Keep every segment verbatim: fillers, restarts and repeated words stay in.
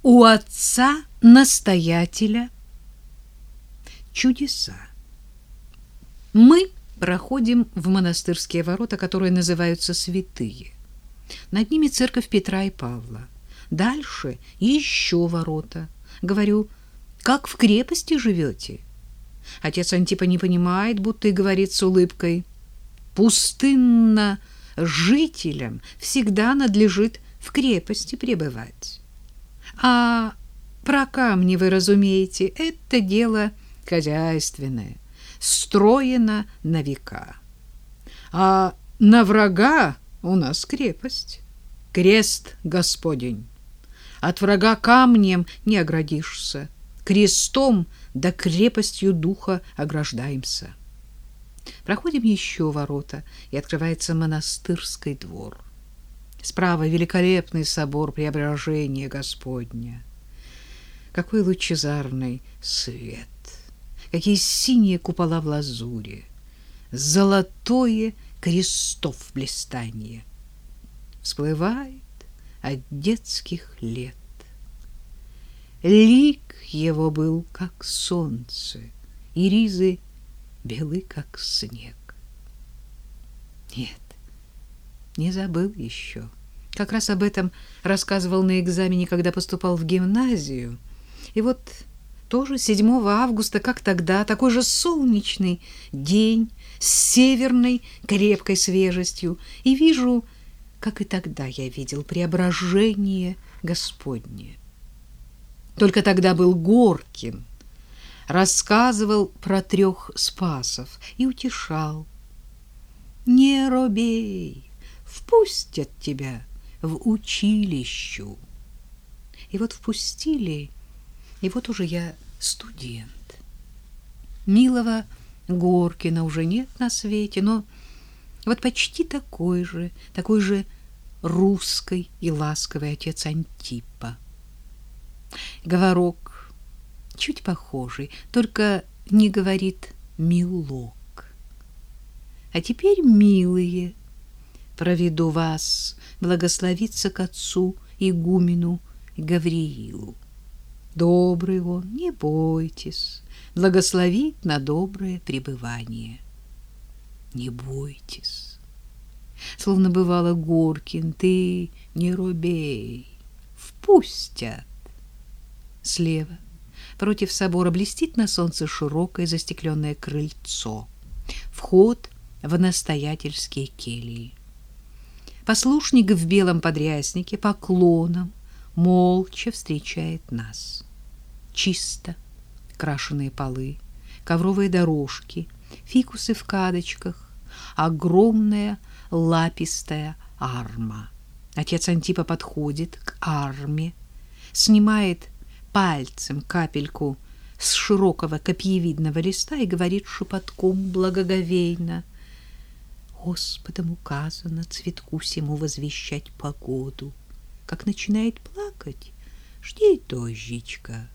У отца-настоятеля чудеса. Мы проходим в монастырские ворота, которые называются Святые. Над ними церковь Петра и Павла. Дальше еще ворота. Говорю, как в крепости живете? Отец Антипа не понимает, будто и говорит с улыбкой. Пустынно жителям всегда надлежит в крепости пребывать. А про камни вы разумеете, это дело хозяйственное, строено на века. А на врага у нас крепость, крест Господень. От врага камнем не оградишься, крестом да крепостью духа ограждаемся. Проходим еще ворота, и открывается монастырский двор. Справа великолепный собор Преображения Господня. Какой лучезарный свет! Какие синие купола в лазуре! Золотое крестов блистанье! Всплывает от детских лет. Лик его был, как солнце, и ризы белы, как снег. Нет, не забыл еще. Как раз об этом рассказывал на экзамене, когда поступал в гимназию. И вот тоже седьмого августа, как тогда, такой же солнечный день с северной крепкой свежестью. И вижу, как и тогда я видел преображение Господне. Только тогда был Горкин, рассказывал про трех спасов и утешал. Не робей, впустят тебя в училищу. И вот впустили, и вот уже я студент. Милого Горкина уже нет на свете, но вот почти такой же, такой же русский и ласковый отец Антипа. Говорок чуть похожий, только не говорит милок. А теперь, милые, проведу вас благословиться к отцу игумену Гавриилу. Добрый он, не бойтесь, благословит на доброе пребывание. Не бойтесь. Словно бывало Горкин, ты не робей, впустят. Слева, против собора, блестит на солнце широкое застекленное крыльцо. Вход в настоятельские кельи. Послушник в белом подряснике поклоном молча встречает нас. Чисто крашеные полы, ковровые дорожки, фикусы в кадочках, огромная лапистая арма. Отец Антипа подходит к арме, снимает пальцем капельку с широкого копьевидного листа и говорит шепотком благоговейно: Господом указано цветку сему возвещать погоду. Как начинает плакать, жди дождичка.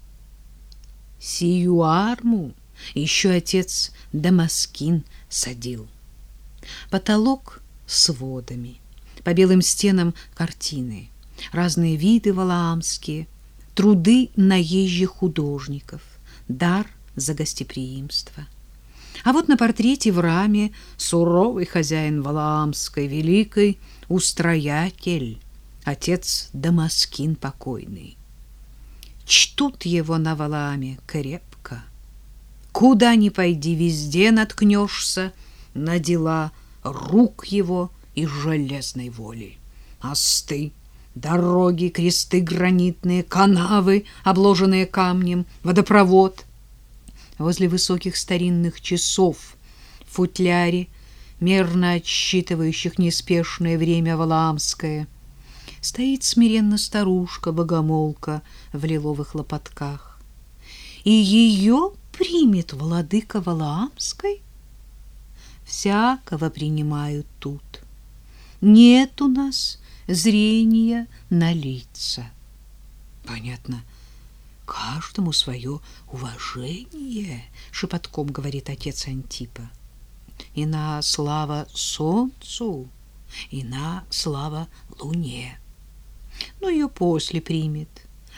Сию арму еще отец Дамаскин садил. Потолок с водами, по белым стенам картины, разные виды валаамские, труды наезжих художников, дар за гостеприимство. А вот на портрете в раме суровый хозяин валаамской великой устроятель, отец Дамаскин покойный. Чтут его на Валааме крепко. Куда ни пойди, везде наткнешься на дела рук его и железной воли. Мосты, дороги, кресты гранитные, канавы, обложенные камнем, водопровод. Возле высоких старинных часов в футляре, мерно отсчитывающих неспешное время валаамское, стоит смиренно старушка-богомолка в лиловых лопатках. И ее примет владыка Валаамской? Всякого принимают тут. Нет у нас зрения на лица. Понятно, каждому свое уважение, шепотком говорит отец Антипа. И на слава солнцу, и на слава луне. Но ее после примет.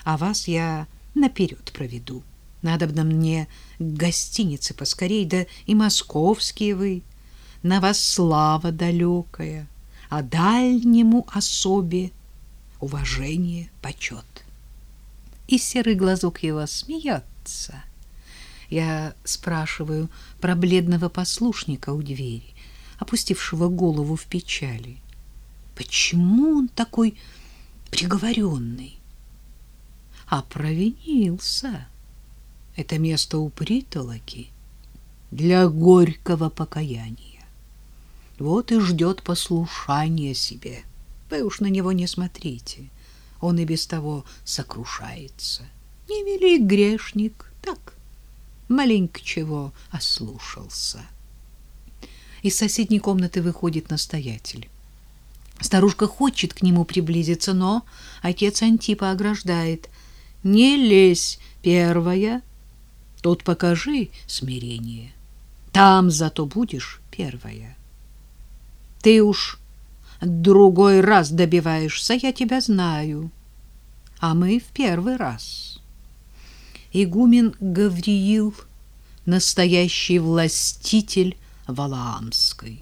а вас я наперед проведу. Надобно мне к гостинице поскорей, да и московские вы. На вас слава далекая, а дальнему особе уважение, почет. И серый глазок его смеется. Я спрашиваю про бледного послушника у двери, опустившего голову в печали. Почему он такой приговоренный? А провинился. Это место у притолоки для горького покаяния. Вот и ждет послушания себе. Вы уж на него не смотрите. Он и без того сокрушается. Невелик грешник, так, маленько чего ослушался. Из соседней комнаты выходит настоятель. Старушка хочет к нему приблизиться, но отец Антипа ограждает. Не лезь первая, тут покажи смирение. Там зато будешь первая. Ты уж другой раз добиваешься, я тебя знаю. А мы в первый раз. Игумен Гавриил, настоящий властитель Валаамской,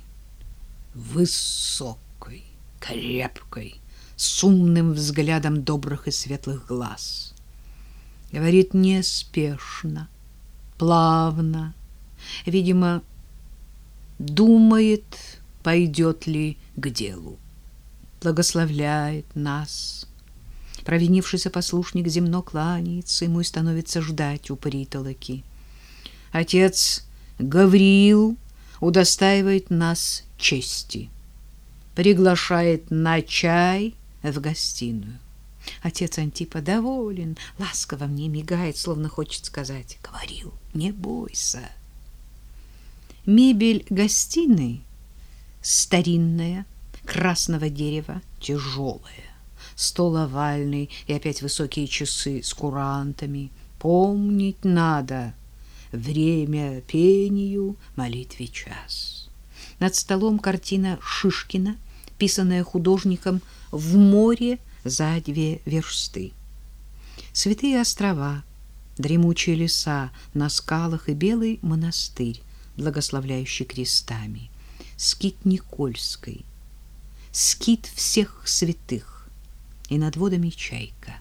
высокой, крепкой, с умным взглядом добрых и светлых глаз. Говорит неспешно, плавно, видимо, думает, пойдет ли к делу. Благословляет нас. Провинившийся послушник земно кланяется ему и становится ждать у притолоки. Отец Гавриил удостаивает нас чести, приглашает на чай в гостиную. Отец Антипа доволен, ласково мне мигает, словно хочет сказать: говорил, не бойся. Мебель гостиной старинная, красного дерева, тяжелая. Стол овальный и опять высокие часы с курантами. Помнить надо: время пению, молитве час. Над столом картина Шишкина, писанная художником в море за две версты. Святые острова, дремучие леса на скалах и белый монастырь, благословляющий крестами. Скит Никольской, скит всех святых, и над водами чайка.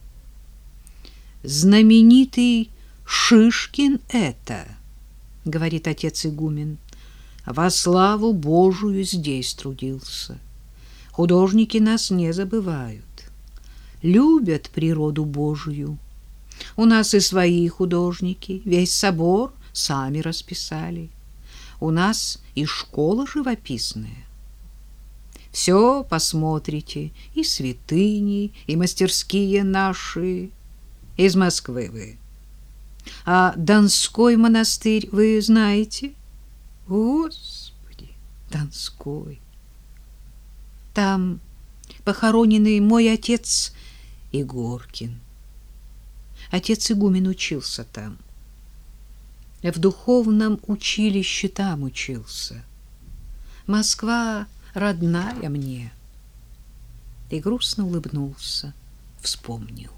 Знаменитый Шишкин это, говорит отец игумен, во славу Божию здесь трудился. Художники нас не забывают, любят природу Божию. У нас и свои художники, весь собор сами расписали. У нас и школа живописная. Все посмотрите, и святыни, и мастерские наши. Из Москвы вы. А Донской монастырь вы знаете? Господи, Донской. Там похороненный мой отец Егоркин. Отец игумен учился там. В духовном училище там учился. Москва родная мне. И грустно улыбнулся, вспомнил.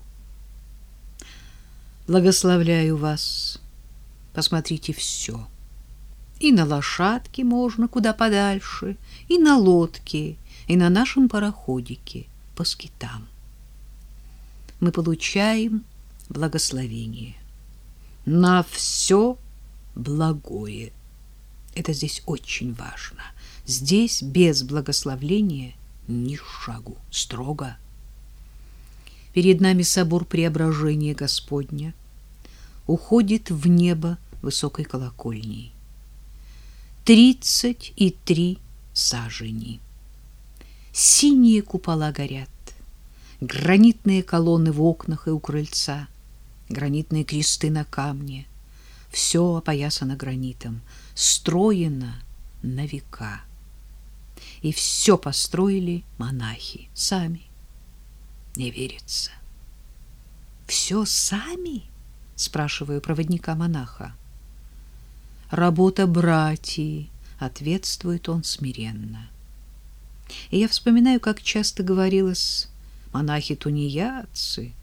Благословляю вас. Посмотрите все. И на лошадке можно куда подальше, и на лодке, и на нашем пароходике по скитам. Мы получаем благословение на все благое. Это здесь очень важно. Здесь без благословения ни шагу, строго. Перед нами собор Преображения Господня уходит в небо высокой колокольней. Тридцать и три сажени. Синие купола горят, гранитные колонны в окнах и у крыльца, гранитные кресты на камне. Все опоясано гранитом, строено на века. И все построили монахи сами. Не верится. Все сами? Спрашиваю проводника монаха. Работа братьев, ответствует он смиренно. И я вспоминаю, как часто говорилось: монахи тунеядцы,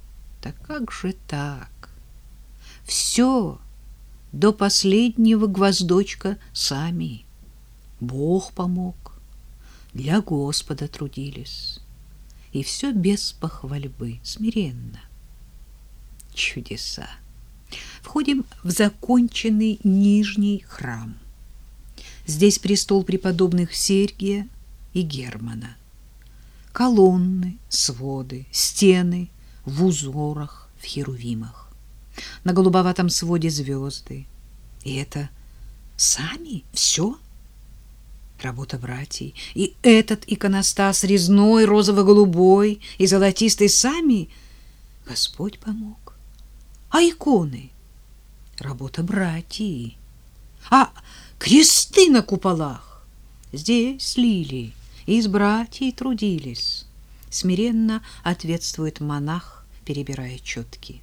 Да как же так? Все до последнего гвоздочка сами. Бог помог, для Господа трудились. И все без похвальбы, смиренно. Чудеса. Входим в законченный нижний храм. Здесь престол преподобных Сергия и Германа. Колонны, своды, стены в узорах, в херувимах. На голубоватом своде звезды. И это сами все? Работа братьев. И этот иконостас резной, розово-голубой и золотистый сами Господь помог. А иконы? Работа братьев. А кресты на куполах? Здесь лили, из братьев трудились. Смиренно ответствует монах, перебирая четки.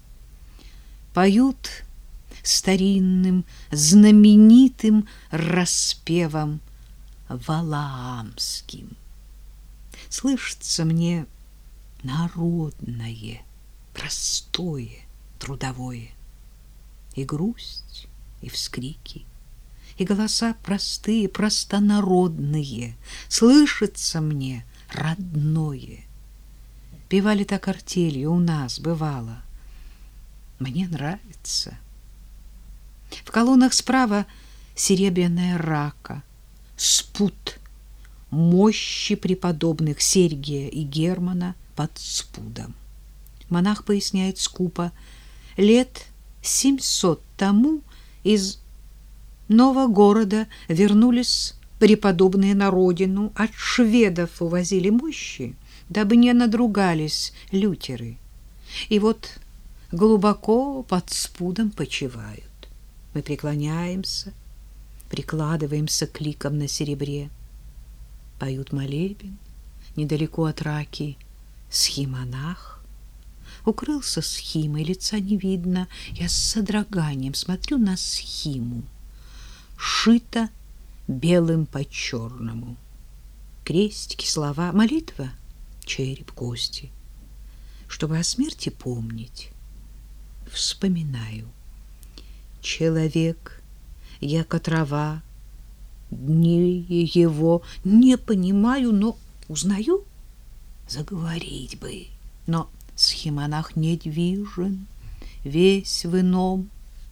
Поют старинным, знаменитым распевом валаамским. Слышится мне народное, простое, трудовое. И грусть, и вскрики, и голоса простые, простонародные. Слышится мне родное. Певали так артелью у нас, бывало. Мне нравится. В колоннах справа серебряная рака, спут мощи преподобных Сергия и Германа под спудом. Монах поясняет скупо: лет семьсот тому из нового города вернулись преподобные на родину, от шведов увозили мощи, дабы не надругались лютеры. И вот глубоко под спудом почивают. Мы преклоняемся, прикладываемся к ликам на серебре. Поют молебен недалеко от раки схимонах. Укрылся схимой, лица не видно. Я с содроганием смотрю на схиму. Шито белым по черному. Крестики, слова, молитва, череп, кости. Чтобы о смерти помнить, вспоминаю. Человек, яко трава, дни его не понимаю, но узнаю. Заговорить бы, но схимонах недвижен, весь в ином.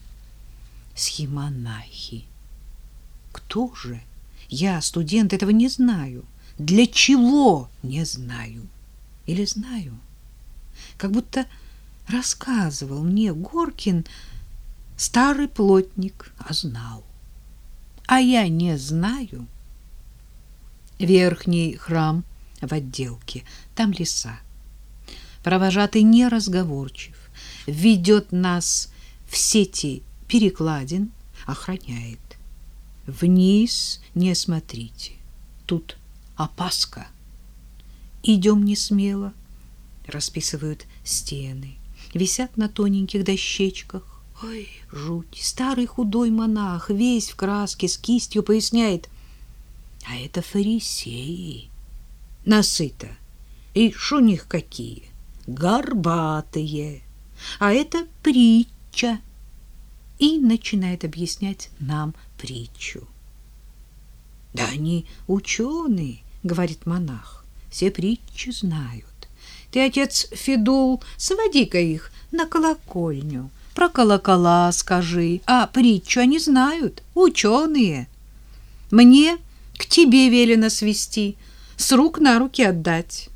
Схимонахи. Кто же? Я, студент, этого не знаю. Для чего не знаю? Или знаю? Как будто рассказывал мне Горкин, старый плотник, а знал. А я не знаю. Верхний храм в отделке, там леса. Провожатый неразговорчив, ведет нас в сети перекладин, охраняет. Вниз не смотрите, тут опаска. Идем не смело, расписывают стены, висят на тоненьких дощечках. Ой, жуть! Старый худой монах, весь в краске, с кистью, поясняет: а это фарисеи. Насыто. И шо у них какие? Горбатые. А это притча. И начинает объяснять нам притчу. Да они ученые, говорит монах, все притчи знают. Ты, отец Федул, своди-ка их на колокольню. Про колокола скажи, а притчу они знают, ученые. Мне к тебе велено свести, с рук на руки отдать.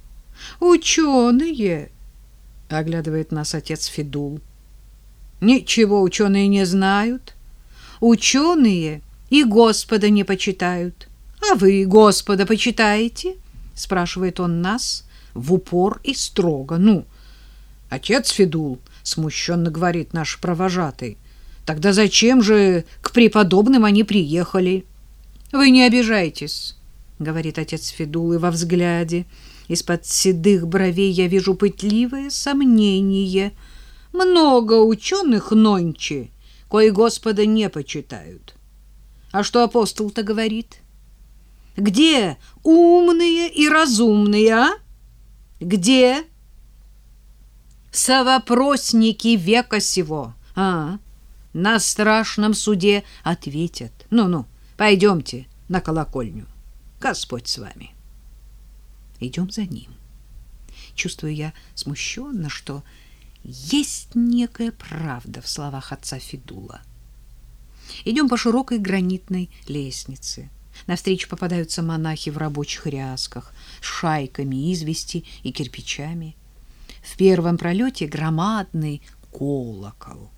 Ученые, оглядывает нас отец Федул. Ничего ученые не знают. Ученые и Господа не почитают. А вы Господа почитаете? Спрашивает он нас в упор и строго. Ну, отец Федул, смущенно говорит наш провожатый, тогда зачем же к преподобным они приехали? Вы не обижайтесь, говорит отец Федул, и во взгляде из-под седых бровей я вижу пытливое сомнение. Много ученых нонче, кои Господа не почитают. А что апостол-то говорит? Где умные и разумные, а? Где? совопросники века сего, а, на страшном суде ответят. Ну-ну, пойдемте на колокольню. Господь с вами. Идем за ним. Чувствую я смущенно, что есть некая правда в словах отца Федула. Идем по широкой гранитной лестнице. Навстречу попадаются монахи в рабочих рясках с шайками извести и кирпичами. В первом пролете громадный колокол.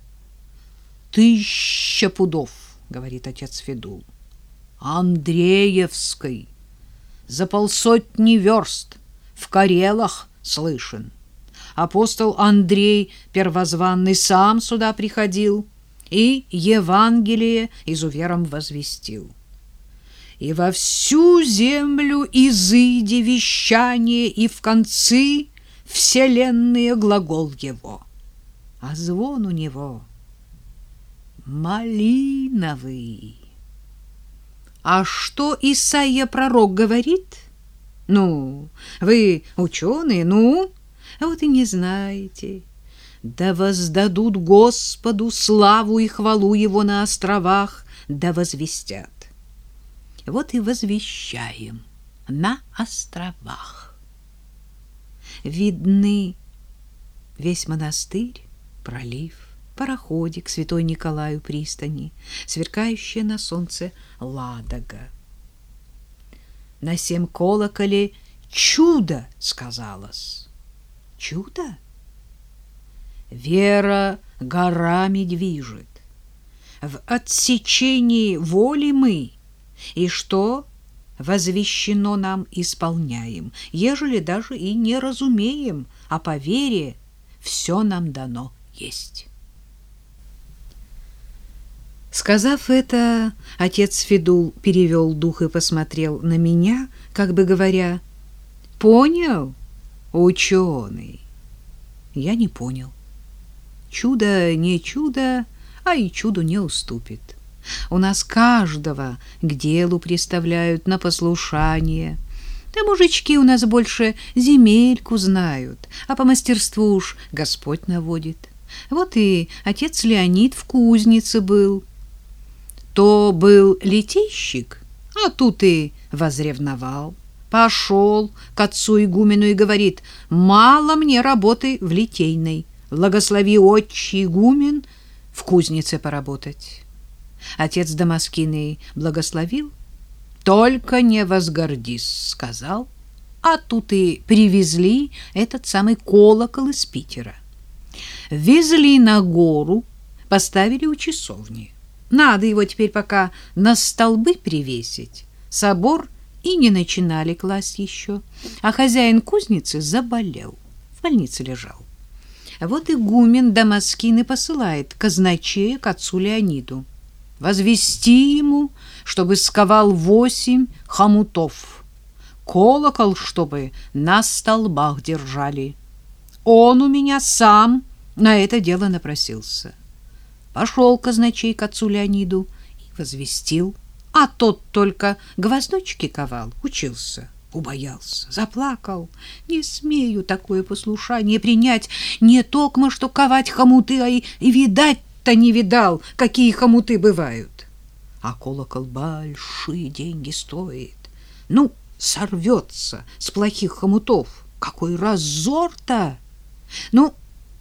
«Тысяча пудов», — говорит отец Федул. «Андреевской, за полсотни верст, в Карелах слышен. Апостол Андрей Первозванный сам сюда приходил и Евангелие изуверам возвестил. И во всю землю изыди вещание, и в концы вселенные глагол его. А звон у него малиновый». А что Исаия пророк говорит? Ну, вы ученые, ну, вот и не знаете. Да воздадут Господу славу и хвалу его на островах, да возвестят. Вот и возвещаем на островах. Видны весь монастырь, пролив, пароходик Святой Николаю пристани, сверкающая на солнце Ладога. На сем колоколе чудо сказалось. Чудо? Вера горами движет. В отсечении воли мы, и что возвещено нам исполняем, ежели даже и не разумеем, а по вере все нам дано есть. Сказав это, отец Федул перевел дух и посмотрел на меня, как бы говоря: «Понял, ученый?» Я не понял. Чудо не чудо, а и чуду не уступит. У нас каждого к делу приставляют на послушание. Да мужички у нас больше земельку знают, а по мастерству уж Господь наводит. Вот и отец Леонид в кузнице был. То был литейщик, а тут и возревновал. Пошел к отцу игумену и говорит: «Мало мне работы в литейной. Благослови, отче игумен, в кузнице поработать». Отец Дамаскиный благословил. «Только не возгордись», — сказал. А тут и привезли этот самый колокол из Питера. Везли на гору, поставили у часовни. Надо его теперь пока на столбы привесить. Собор и не начинали класть еще. А хозяин кузницы заболел, в больнице лежал. Вот игумен Дамаскин и посылает казначея к отцу Леониду. Возвести ему, чтобы сковал восемь хомутов. Колокол, чтобы на столбах держали. Он у меня сам на это дело напросился. Пошел казначей к отцу Леониду и возвестил, а тот только гвоздочки ковал, учился, убоялся, заплакал. Не смею такое послушание принять, не токмо что ковать хомуты, а и, и видать-то не видал, какие хомуты бывают. А колокол большие деньги стоит. Ну, сорвется с плохих хомутов. Какой разор-то! Ну,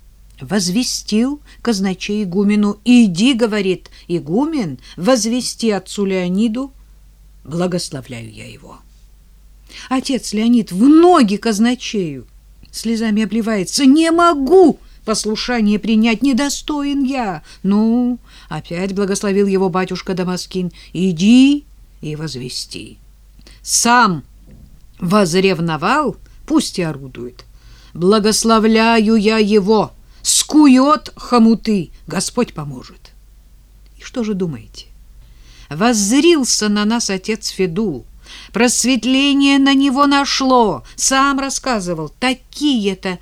возвестил казначей игумену. «Иди, — говорит игумен, — возвести отцу Леониду, благословляю я его». Отец Леонид в ноги казначею слезами обливается: «Не могу послушание принять, недостоин я». Ну, опять благословил его батюшка Дамаскин: «Иди и возвести». Сам возревновал, пусть и орудует. «Благословляю я его, скует хомуты, Господь поможет». И что же думаете? Воззрился на нас отец Федул, просветление на него нашло, сам рассказывал, такие-то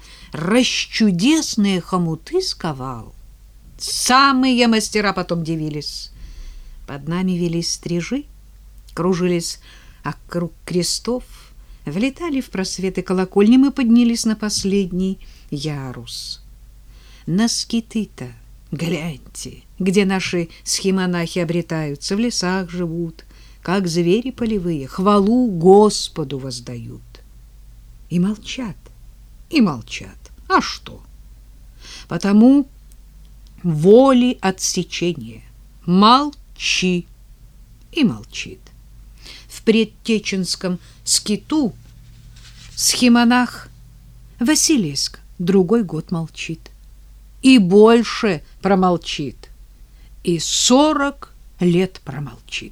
расчудесные хомуты сковал. Самые мастера потом дивились. Под нами велись стрижи, кружились округ крестов, влетали в просветы колокольни, мы поднялись на последний, ярус. На скиты-то гляньте, где наши схимонахи обретаются, в лесах живут, как звери полевые, хвалу Господу воздают. И молчат, и молчат. А что? Потому воли отсечения. Молчи. И молчит. В предтеченском скиту схимонах Василиск другой год молчит. И больше промолчит. И сорок лет промолчит.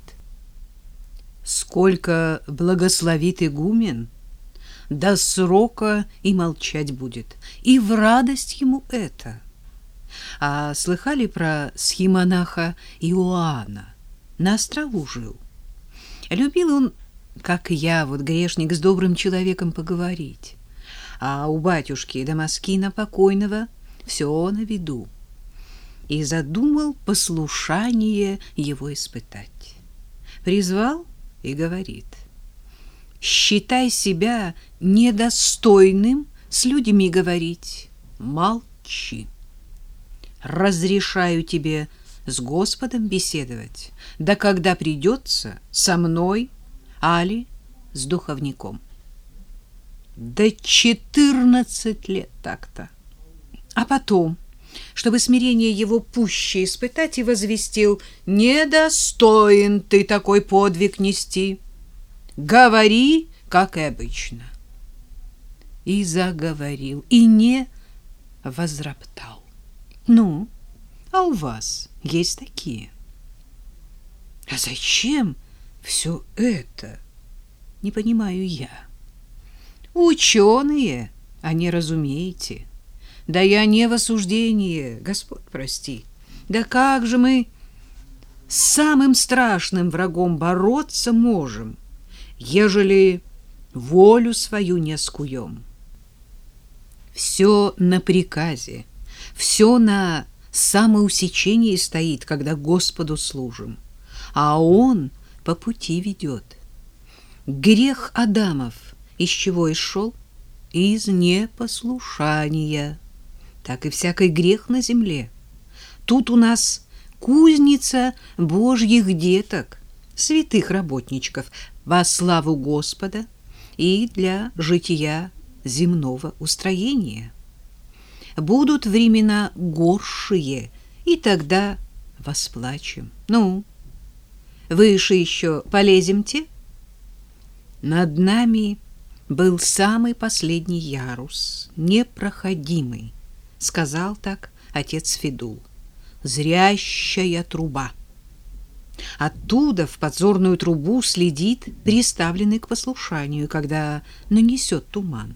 Сколько благословит игумен, до срока и молчать будет, и в радость ему это. А слыхали про схимонаха Иоанна? На острову жил. Любил он, как я, вот грешник, с добрым человеком поговорить. А у батюшки Дамаскина покойного все на виду. И задумал послушание его испытать. Призвал и говорит: считай себя недостойным с людьми говорить, молчи. Разрешаю тебе с Господом беседовать, да когда придется со мной, али с духовником. Да четырнадцать лет так-то. А потом, чтобы смирение его пуще испытать, и возвестил: недостоин ты такой подвиг нести. Говори, как и обычно. И заговорил, и не возроптал. Ну, а у вас есть такие? А зачем все это? Не понимаю я. Ученые, а не разумеете. Да я не в осуждении, Господь прости. Да как же мы с самым страшным врагом бороться можем, ежели волю свою не скуем? Все на приказе, все на самоусечении стоит, когда Господу служим, а Он по пути ведет. Грех Адамов из чего исшел? Из непослушания. Так и всякий грех на земле. Тут у нас кузница Божьих деток, святых работничков, во славу Господа и для жития земного устроения. Будут времена горшие, и тогда восплачем. Ну, выше еще полеземте. Над нами был самый последний ярус, непроходимый, сказал так отец Федул. Зрящая труба. Оттуда в подзорную трубу следит приставленный к послушанию, когда нанесет туман.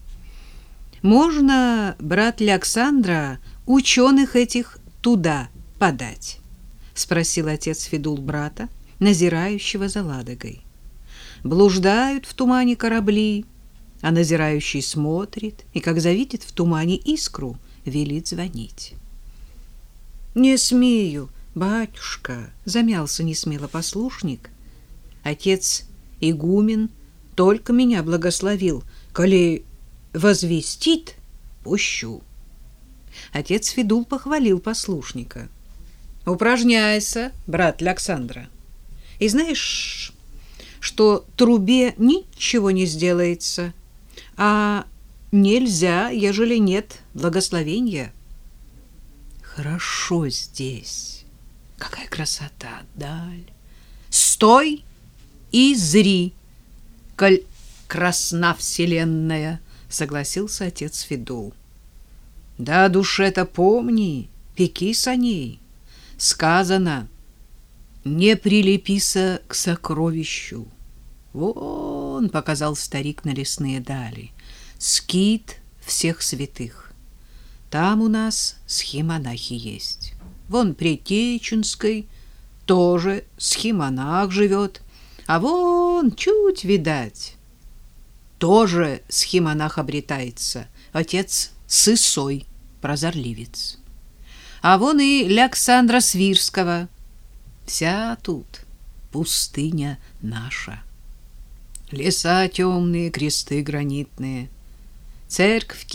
Можно, брат Александра, ученых этих туда подать? Спросил отец Федул брата, назирающего за Ладогой. Блуждают в тумане корабли, а назирающий смотрит, и, как завидит в тумане искру, велит звонить. «Не смею, батюшка», — замялся несмело послушник. «Отец игумен только меня благословил, коли возвестит, пущу». Отец Федул похвалил послушника. «Упражняйся, брат Александра, и знаешь, что трубе ничего не сделается, а нельзя, ежели нет благословения». Хорошо здесь. Какая красота, даль. Стой и зри, коль красна вселенная, согласился отец Федул. Да, душе-то помни, пекись о ней. Сказано: не прилепися к сокровищу. Вон, показал старик на лесные дали, скит всех святых. Там у нас схимонахи есть. Вон при Теченской тоже схимонах живет. А вон чуть видать, тоже схимонах обретается, отец Сысой, прозорливец. А вон и Александра Свирского. Вся тут пустыня наша. Леса темные, кресты гранитные, церковки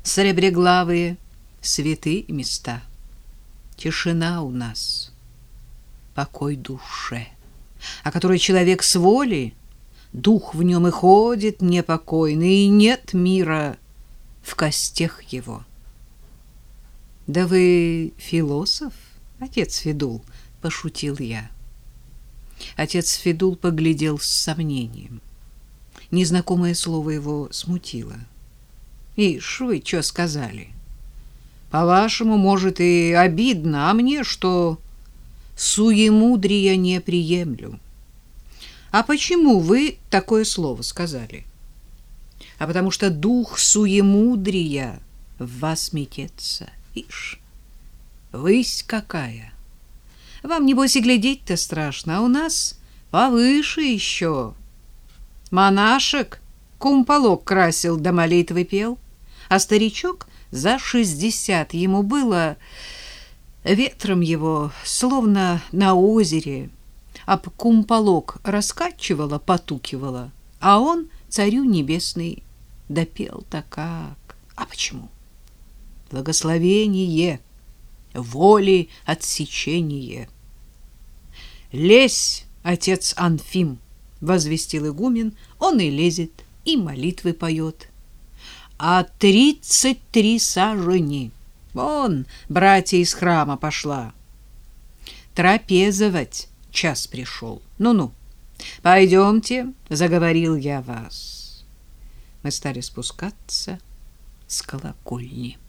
Сребреглавые святые места. Тишина у нас, покой душе, о которой человек с воли, дух в нем и ходит непокойный, и нет мира в костях его. Да вы философ, отец Федул, пошутил я. Отец Федул поглядел с сомнением. Незнакомое слово его смутило. Ишь, вы что сказали? По-вашему, может, и обидно, а мне что? Суемудрия не приемлю. А почему вы такое слово сказали? А потому что дух суемудрия в вас метется. Ишь, высь какая! Вам, небось, и глядеть-то страшно, а у нас повыше еще. Монашек кумполок красил да молитвы пел, а старичок за шестьдесят ему было, ветром его, словно на озере, об кумполок раскачивало, потукивало, а он, царю небесный, допел-то как. А почему? Благословение, воли отсечение. Лезь, отец Анфим, возвестил игумен, он и лезет, и молитвы поет. А тридцать три сажени. Вон, братья из храма пошла. Трапезовать час пришел. Ну-ну, пойдемте, заговорил я вас. Мы стали спускаться с колокольни.